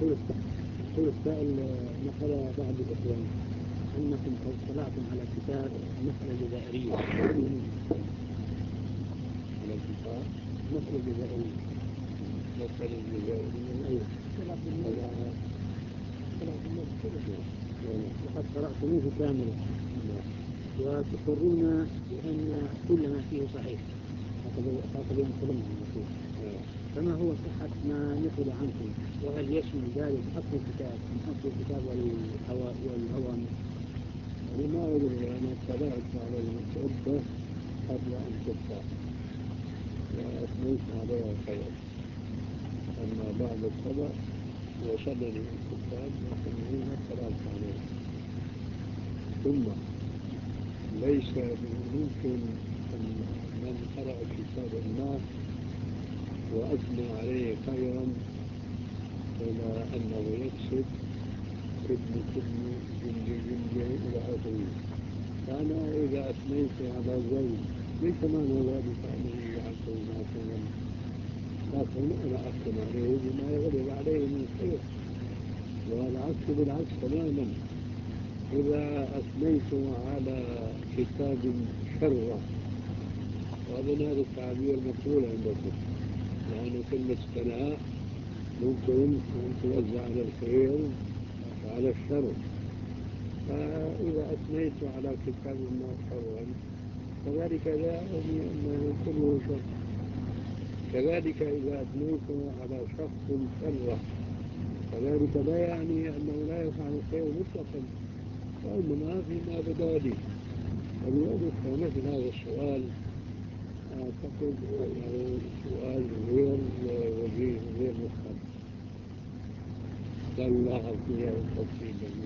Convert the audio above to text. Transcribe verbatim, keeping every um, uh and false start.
يقول السائل نقل بعض الإخوان أنكم قد اطلعتم على كتاب مسألة جزائرية على الكتاب مسألة جزائرية مسألة الجزائرية أيضا وقد قرأتموه كاملا وتقرون بأن كل ما فيه صحيح هكذا ينقلون عنكم، فما هو صحة ما نقل عنكم؟ وهل يشمل ذلك أصل الكتاب من أصل الكتاب والأوامر؟ لما أدري أنا اطلعت على المسألة قبل أن تفتح وأثنيت عليها خير، أما بعد الطبع وصلني الكتاب لكن ما اطلعت عليه. ثم ليس ممكن أن من قرأ كتاب الله وأثنى عليه خيرا إلى أنه يكسب ابن كل جنج جنج إلى آخره. فأنا إذا أثنيت على زيد ليس معنى ذلك أنه يعطي ما كان، لكن أنا أحكم عليه بما يغلب عليه من خير، والعكس بالعكس تماما. إذا أثنيت على كتاب شر، وأظن هذا التعبير مقبول عندكم، لأن كلمة ثناء ممكن أن توزع على الخير وعلى الشر. فإذا أثنيت على كتاب ما شرا فذلك لا يعني أنه كله شر. كذلك إذا أثنيت على شخص شر فذلك لا يعني أنه لا يفعل الخير مطلقا، وإنما فيما بدا لي. ولذلك مثل هذا السؤال أعتقد أنه سؤال غير وجيه غير مختلف. لا الله فيها التفصيل.